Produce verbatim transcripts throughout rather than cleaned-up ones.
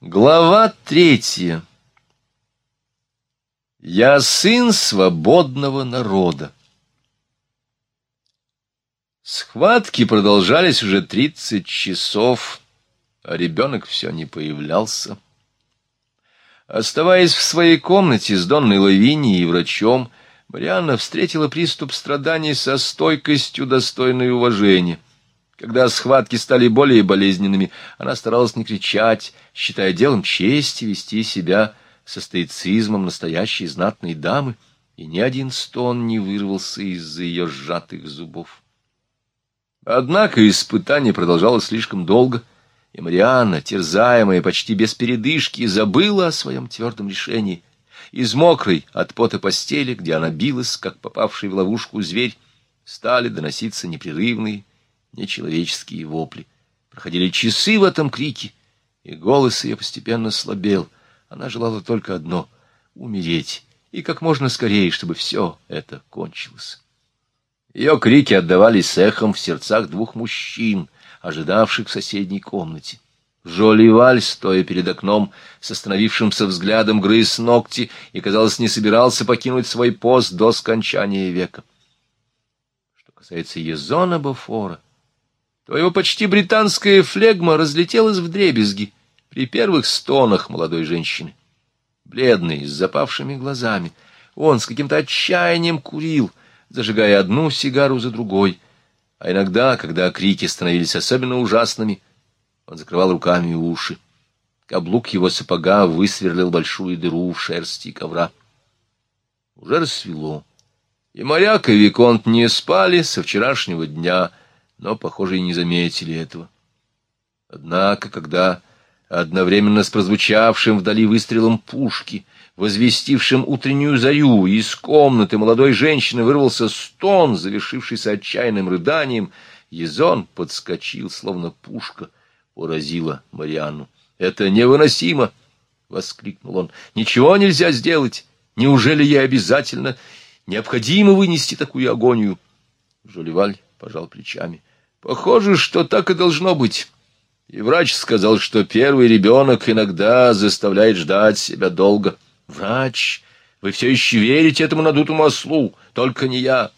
Глава третья. Я сын свободного народа. Схватки продолжались уже тридцать часов, а ребенок все не появлялся. Оставаясь в своей комнате с Донной Лавинией и врачом, Марианна встретила приступ страданий со стойкостью, достойной уважения. Когда схватки стали более болезненными, она старалась не кричать, считая делом чести вести себя со стоицизмом настоящей знатной дамы, и ни один стон не вырвался из-за ее сжатых зубов. Однако испытание продолжалось слишком долго, и Марианна, терзаемая почти без передышки, забыла о своем твердом решении. Из мокрой от пота постели, где она билась, как попавший в ловушку зверь, стали доноситься непрерывные, нечеловеческие вопли. Проходили часы в этом крике, и голос ее постепенно слабел. Она желала только одно — умереть, и как можно скорее, чтобы все это кончилось. Ее крики отдавались эхом в сердцах двух мужчин, ожидавших в соседней комнате. Жоливаль, стоя перед окном, с остановившимся взглядом грыз ногти и, казалось, не собирался покинуть свой пост до скончания века. Что касается Езона Бофора, то его почти британская флегма разлетелась вдребезги при первых стонах молодой женщины. Бледный, с запавшими глазами, он с каким-то отчаянием курил, зажигая одну сигару за другой, а иногда, когда крики становились особенно ужасными, он закрывал руками уши. Каблук его сапога высверлил большую дыру в шерсти ковра. Уже рассвело, и моряк и виконт не спали со вчерашнего дня, но, похоже, и не заметили этого. Однако, когда одновременно с прозвучавшим вдали выстрелом пушки, возвестившим утреннюю зарю, из комнаты молодой женщины вырвался стон, завершившийся отчаянным рыданием, Езон подскочил, словно пушка поразила Марианну. — Это невыносимо! — воскликнул он. — Ничего нельзя сделать! Неужели ей обязательно необходимо вынести такую агонию? Жоливаль пожал плечами. — Похоже, что так и должно быть. И врач сказал, что первый ребенок иногда заставляет ждать себя долго. — Врач, вы все еще верите этому надутому ослу, только не я.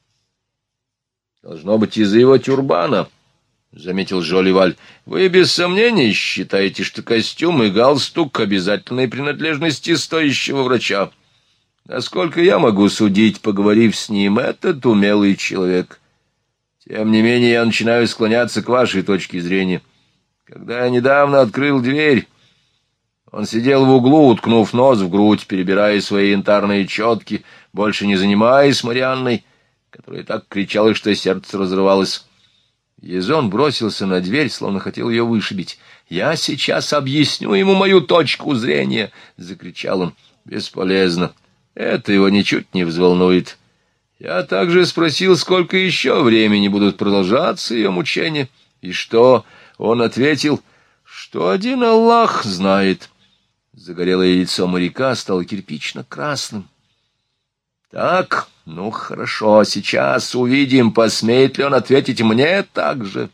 — Должно быть, из-за его тюрбана, — заметил Жоливаль. — Вы без сомнения считаете, что костюм и галстук — обязательной принадлежности стоящего врача. Насколько я могу судить, поговорив с ним, этот умелый человек. Тем не менее, я начинаю склоняться к вашей точке зрения. Когда я недавно открыл дверь, он сидел в углу, уткнув нос в грудь, перебирая свои янтарные четки, больше не занимаясь Марианной, которая так кричала, что сердце разрывалось. Езон бросился на дверь, словно хотел ее вышибить. — Я сейчас объясню ему мою точку зрения! — закричал он. — Бесполезно. Это его ничуть не взволнует. Я также спросил, сколько еще времени будут продолжаться ее мучения. И что? Он ответил, что один Аллах знает. Загорелое лицо моряка стало кирпично-красным. Так, ну хорошо, сейчас увидим, посмеет ли он ответить мне так же.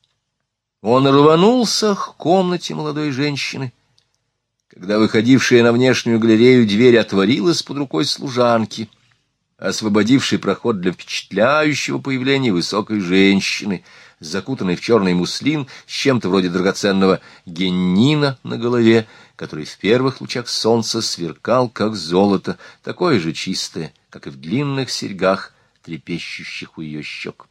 Он рванулся к комнате молодой женщины. Когда выходившая на внешнюю галерею дверь отворилась под рукой служанки, освободивший проход для впечатляющего появления высокой женщины, закутанной в черный муслин с чем-то вроде драгоценного геннина на голове, который в первых лучах солнца сверкал, как золото, такое же чистое, как и в длинных серьгах, трепещущих у ее щек.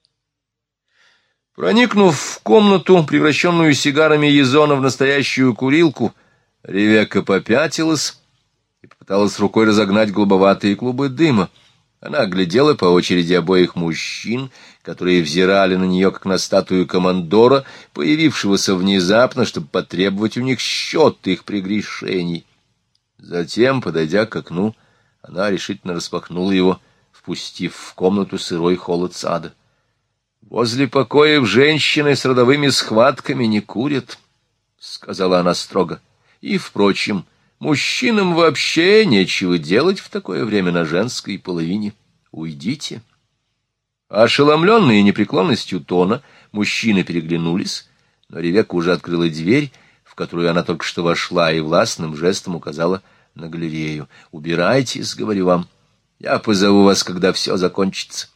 Проникнув в комнату, превращенную сигарами Езона в настоящую курилку, Ревекка попятилась и попыталась рукой разогнать голубоватые клубы дыма. Она оглядела по очереди обоих мужчин, которые взирали на нее, как на статую командора, появившегося внезапно, чтобы потребовать у них счет их прегрешений. Затем, подойдя к окну, она решительно распахнула его, впустив в комнату сырой холод сада. — Возле покоев женщины с родовыми схватками не курят, — сказала она строго. — И, впрочем, мужчинам вообще нечего делать в такое время на женской половине. Уйдите. Ошеломленные непреклонностью тона, мужчины переглянулись, но Ревекка уже открыла дверь, в которую она только что вошла, и властным жестом указала на галерею. «Убирайтесь, — говорю вам, — я позову вас, когда все закончится».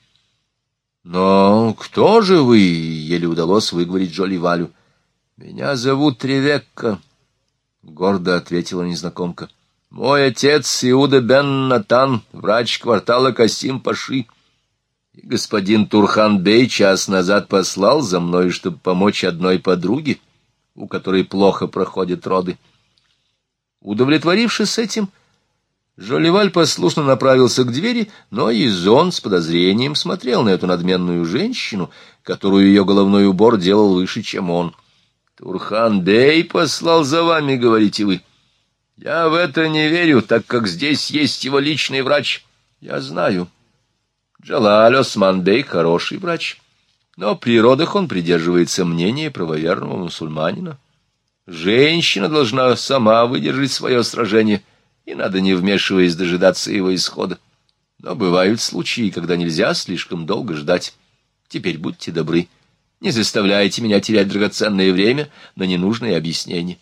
«Но кто же вы?» — еле удалось выговорить Джоли Валю. «Меня зовут Ревекка», — гордо ответила незнакомка. «Мой отец Иуда бен Натан, врач квартала Касим-Паши. И господин Турхан-бей час назад послал за мной, чтобы помочь одной подруге, у которой плохо проходят роды». Удовлетворившись этим, Жолливаль послушно направился к двери, но Изон с подозрением смотрел на эту надменную женщину, которую ее головной убор делал выше, чем он. «Турхан-бей послал за вами, говорите вы? Я в это не верю, так как здесь есть его личный врач. Я знаю. Джалаль Осман-бей хороший врач, но при родах он придерживается мнения правоверного мусульманина. Женщина должна сама выдержать свое сражение, и надо, не вмешиваясь, дожидаться его исхода. Но бывают случаи, когда нельзя слишком долго ждать. Теперь будьте добры, не заставляйте меня терять драгоценное время на ненужные объяснения».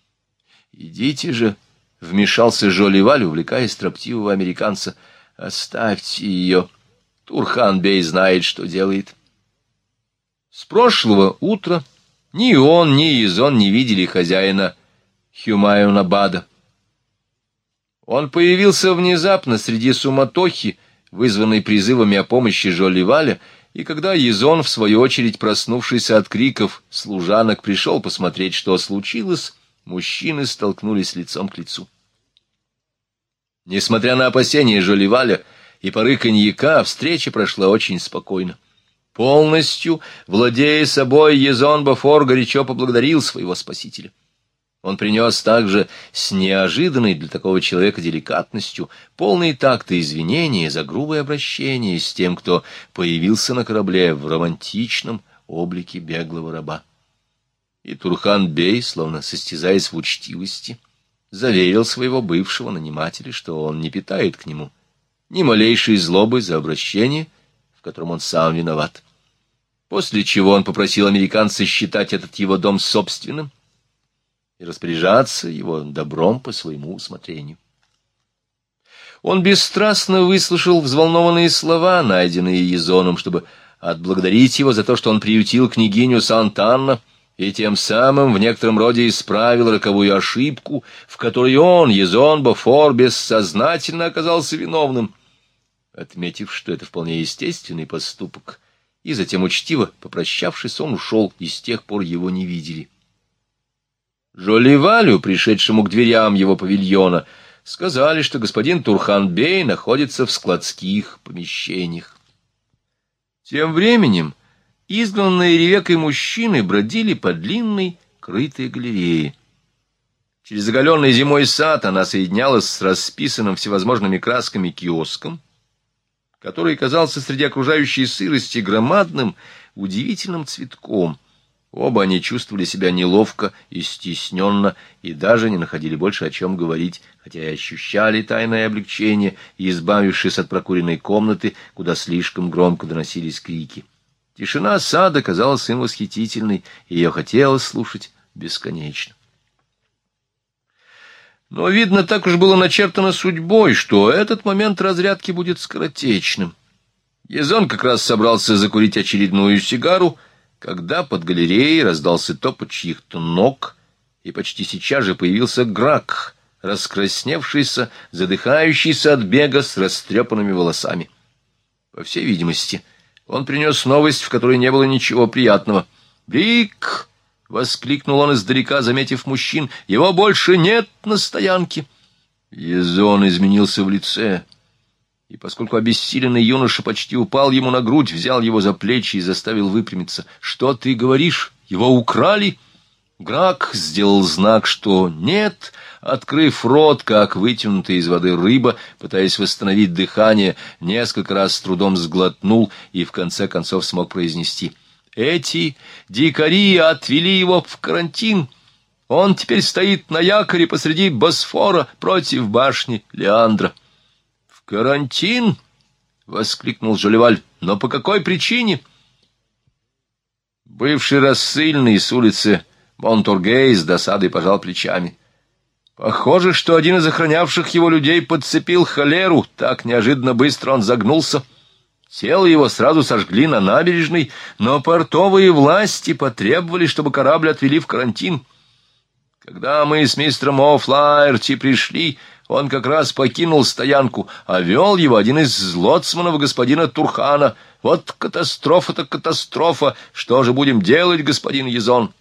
«Идите же», — вмешался Жолливаль, увлекая строптивого американца, — «оставьте ее. Турхан-бей знает, что делает». С прошлого утра ни он, ни Изон не видели хозяина Хюмаюн-Абада. Он появился внезапно среди суматохи, вызванной призывами о помощи Жолливаля, и когда Изон, в свою очередь проснувшийся от криков служанок, пришел посмотреть, что случилось, мужчины столкнулись лицом к лицу. Несмотря на опасения Жолливаля и пары коньяка, встреча прошла очень спокойно. Полностью владея собой, Езон Бофор горячо поблагодарил своего спасителя. Он принес также с неожиданной для такого человека деликатностью полные такта извинения за грубое обращение с тем, кто появился на корабле в романтичном облике беглого раба. И Турхан-бей, словно состязаясь в учтивости, заверил своего бывшего нанимателя, что он не питает к нему ни малейшей злобы за обращение, в котором он сам виноват. После чего он попросил американца считать этот его дом собственным и распоряжаться его добром по своему усмотрению. Он бесстрастно выслушал взволнованные слова, найденные Езоном, чтобы отблагодарить его за то, что он приютил княгиню Сантанна и тем самым в некотором роде исправил роковую ошибку, в которой он, Езон Бофор, бессознательно оказался виновным. Отметив, что это вполне естественный поступок, и затем учтиво попрощавшись, он ушел, и с тех пор его не видели. Жолливалю, пришедшему к дверям его павильона, сказали, что господин Турхан-бей находится в складских помещениях. Тем временем изгнанные Ревеккой мужчины бродили по длинной крытой галерее. Через оголенный зимой сад она соединялась с расписанным всевозможными красками киоском, который казался среди окружающей сырости громадным, удивительным цветком. Оба они чувствовали себя неловко и стесненно, и даже не находили больше о чем говорить, хотя и ощущали тайное облегчение, избавившись от прокуренной комнаты, куда слишком громко доносились крики. Тишина сада казалась им восхитительной, и ее хотелось слушать бесконечно. Но, видно, так уж было начертано судьбой, что этот момент разрядки будет скоротечным. Езон как раз собрался закурить очередную сигару, когда под галереей раздался топот чьих-то ног, и почти сейчас же появился Грак, раскрасневшийся, задыхающийся от бега с растрепанными волосами. По всей видимости, он принес новость, в которой не было ничего приятного. «Брик!» — воскликнул он издалека, заметив мужчин. «Его больше нет на стоянке!» Езон изменился в лице, и поскольку обессиленный юноша почти упал ему на грудь, взял его за плечи и заставил выпрямиться. «Что ты говоришь? Его украли?» Грак сделал знак, что «нет», открыв рот, как вытянутая из воды рыба, пытаясь восстановить дыхание, несколько раз с трудом сглотнул и в конце концов смог произнести: «Эти дикари отвели его в карантин. Он теперь стоит на якоре посреди Босфора против башни Леандра». «В карантин?» — воскликнул Жолливаль. «Но по какой причине?» Бывший рассыльный с улицы Монтургей с досадой пожал плечами. Похоже, что один из охранявших его людей подцепил холеру. Так неожиданно быстро он загнулся. Тело его сразу сожгли на набережной, но портовые власти потребовали, чтобы корабль отвели в карантин. Когда мы с мистером О'Флаерти пришли, он как раз покинул стоянку, а вел его один из лоцманов господина Турхана. Вот катастрофа-то катастрофа! Что же будем делать, господин Язон?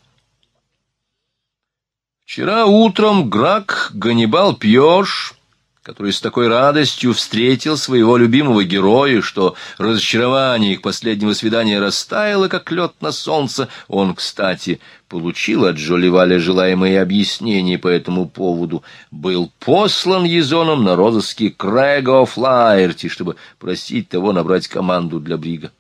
Вчера утром Грак Ганнибал Пьёш, который с такой радостью встретил своего любимого героя, что разочарование их последнего свидания растаяло, как лед на солнце, он, кстати, получил от Жолливаля желаемые объяснения по этому поводу, был послан Язоном на розыски Крэга О'Флаерти, чтобы просить того набрать команду для брига.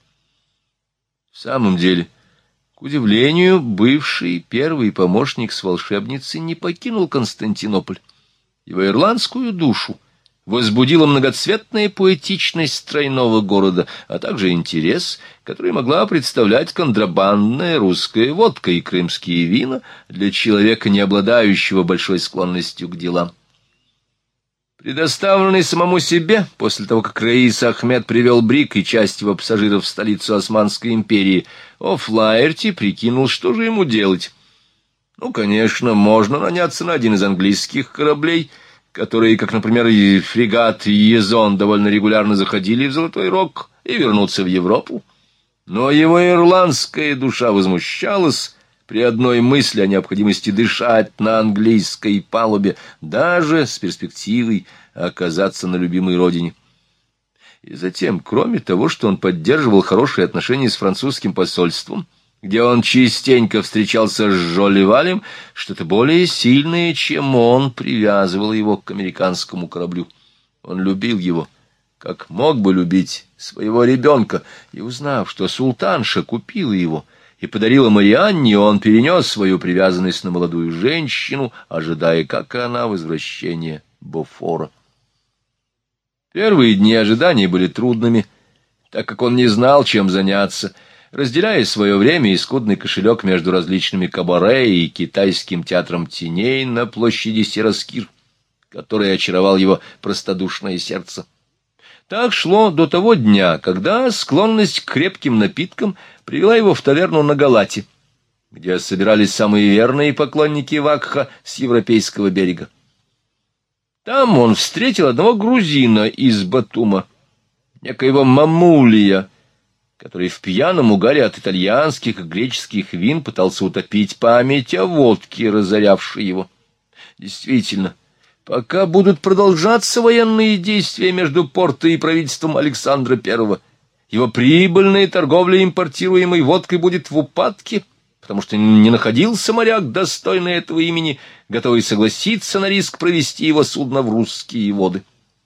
В самом деле, к удивлению, бывший первый помощник с волшебницей не покинул Константинополь. Его ирландскую душу возбудила многоцветная поэтичность тройного города, а также интерес, который могла представлять контрабандная русская водка и крымские вина для человека, не обладающего большой склонностью к делам. Предоставленный самому себе, после того, как Раис Ахмед привел бриг и часть его пассажиров в столицу Османской империи, О'Флаерти прикинул, что же ему делать. Ну, конечно, можно наняться на один из английских кораблей, которые, как, например, и фрегат Язон, довольно регулярно заходили в Золотой Рог, и вернуться в Европу. Но его ирландская душа возмущалась при одной мысли о необходимости дышать на английской палубе, даже с перспективой оказаться на любимой родине. И затем, кроме того, что он поддерживал хорошие отношения с французским посольством, где он частенько встречался с Жолливалем, что-то более сильное, чем он, привязывало его к американскому кораблю. Он любил его, как мог бы любить своего ребенка, и, узнав, что султанша купила его и подарила Марианне, он перенес свою привязанность на молодую женщину, ожидая, как и она, возвращения Бофора. Первые дни ожидания были трудными, так как он не знал, чем заняться, разделяя свое время и скудный кошелек между различными кабаре и китайским театром теней на площади Сираскир, который очаровал его простодушное сердце. Так шло до того дня, когда склонность к крепким напиткам привела его в таверну на Галате, где собирались самые верные поклонники Вакха с европейского берега. Там он встретил одного грузина из Батума, некоего Мамулия, который в пьяном угаре от итальянских и греческих вин пытался утопить память о водке, разорявшей его. Действительно, пока будут продолжаться военные действия между Порто и правительством Александра Первого, его прибыльная торговля импортируемой водкой будет в упадке, потому что не находился моряк, достойный этого имени, готовый согласиться на риск провести его судно в русские воды.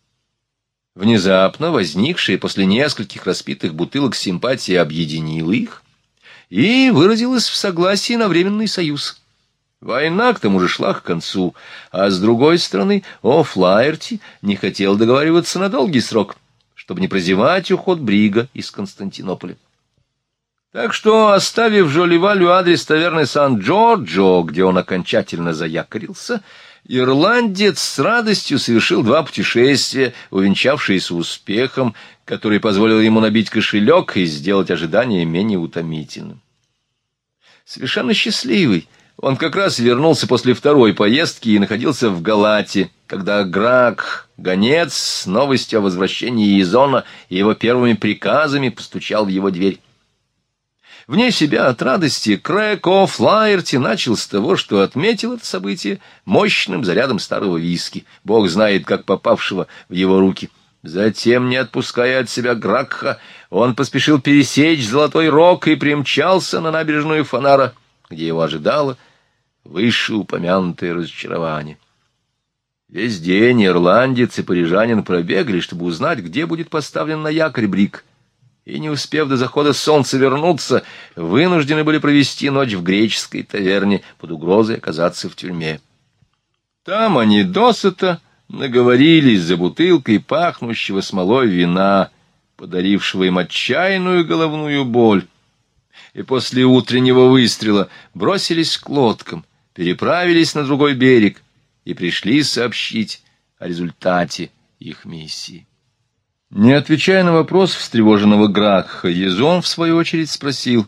Внезапно возникшая после нескольких распитых бутылок симпатия объединила их и выразилась в согласии на временный союз. Война к тому же шла к концу, а с другой стороны О'Флаерти не хотел договариваться на долгий срок, чтобы не прозевать уход брига из Константинополя. Так что, оставив Жолливалю адрес таверны Сан-Джорджо, где он окончательно заякорился, ирландец с радостью совершил два путешествия, увенчавшиеся успехом, который позволил ему набить кошелек и сделать ожидание менее утомительным. Совершенно счастливый, он как раз вернулся после второй поездки и находился в Галате, когда Грак, гонец, с новостью о возвращении Язона и его первыми приказами постучал в его дверь. Вне себя от радости Крэг О'Флаерти начал с того, что отметил это событие мощным зарядом старого виски, бог знает, как попавшего в его руки. Затем, не отпуская от себя Гракха, он поспешил пересечь Золотой Рог и примчался на набережную Фанара, где его ожидало вышеупомянутое разочарование. Весь день ирландец и парижанин пробегали, чтобы узнать, где будет поставлен на якорь бриг, и, не успев до захода солнца вернуться, вынуждены были провести ночь в греческой таверне под угрозой оказаться в тюрьме. Там они досыта наговорились за бутылкой пахнущего смолой вина, подарившего им отчаянную головную боль. и после утреннего выстрела бросились к лодкам, переправились на другой берег и пришли сообщить о результате их миссии. Не отвечая на вопрос встревоженного Гракха, Язон, в свою очередь, спросил: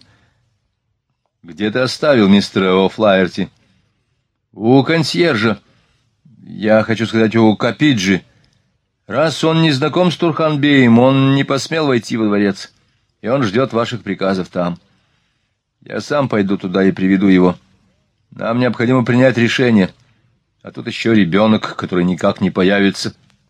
«Где ты оставил мистера О'Флаерти?» «У консьержа. Я хочу сказать, у Капиджи. Раз он не знаком с Турханбеем, он не посмел войти во дворец, и он ждет ваших приказов там. Я сам пойду туда и приведу его. Нам необходимо принять решение, а тут еще ребенок, который никак не появится».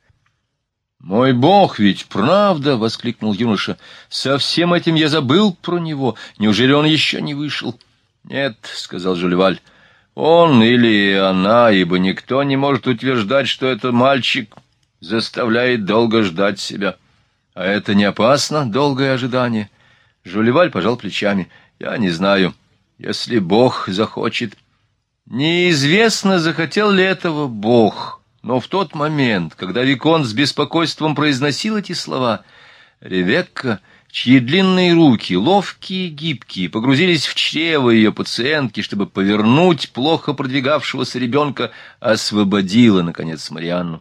«Мой бог, ведь правда!» — воскликнул юноша. «Со всем этим я забыл про него. Неужели он еще не вышел?» «Нет», — сказал Жюль-Валь, — «он или она, ибо никто не может утверждать, что этот мальчик заставляет долго ждать себя. А это не опасно, долгое ожидание?» Жюль-Валь пожал плечами. «Я не знаю, если Бог захочет». Неизвестно, захотел ли этого Бог, но в тот момент, когда виконт с беспокойством произносил эти слова, Ревекка, чьи длинные руки, ловкие и гибкие, погрузились в чрево ее пациентки, чтобы повернуть плохо продвигавшегося ребенка, освободила, наконец, Марианну.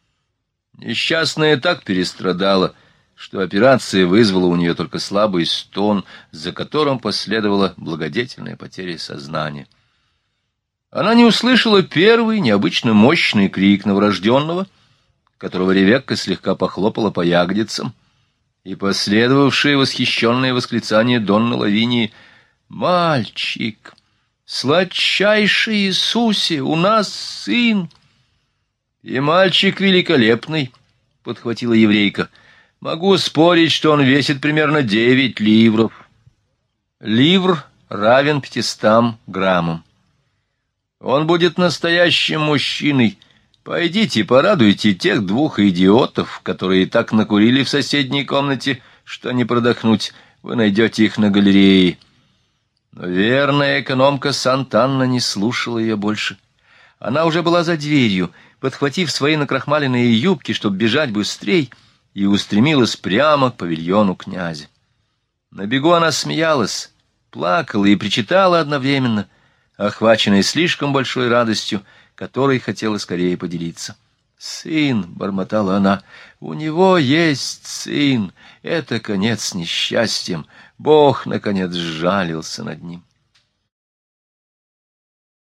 Несчастная так перестрадала, что операция вызвала у нее только слабый стон, за которым последовала благодетельная потеря сознания. Она не услышала первый, необычно мощный крик новорожденного, которого Ревекка слегка похлопала по ягодицам, и последовавшее восхищенное восклицание Донны Лавинии: «Мальчик! Сладчайший Иисусе! У нас сын!» «И мальчик великолепный!» — подхватила еврейка. «Могу спорить, что он весит примерно девять ливров». Ливр равен пятистам граммам. «Он будет настоящим мужчиной. Пойдите, порадуйте тех двух идиотов, которые так накурили в соседней комнате, что не продохнуть. Вы найдете их на галерее». Но верная экономка Сантанна не слушала ее больше. Она уже была за дверью, подхватив свои накрахмаленные юбки, чтобы бежать быстрей, и устремилась прямо к павильону князя. На бегу она смеялась, плакала и причитала одновременно, охваченная слишком большой радостью, которой хотела скорее поделиться. «Сын!» — бормотала она. «У него есть сын! Это конец несчастьям! Бог, наконец, сжалился над ним!»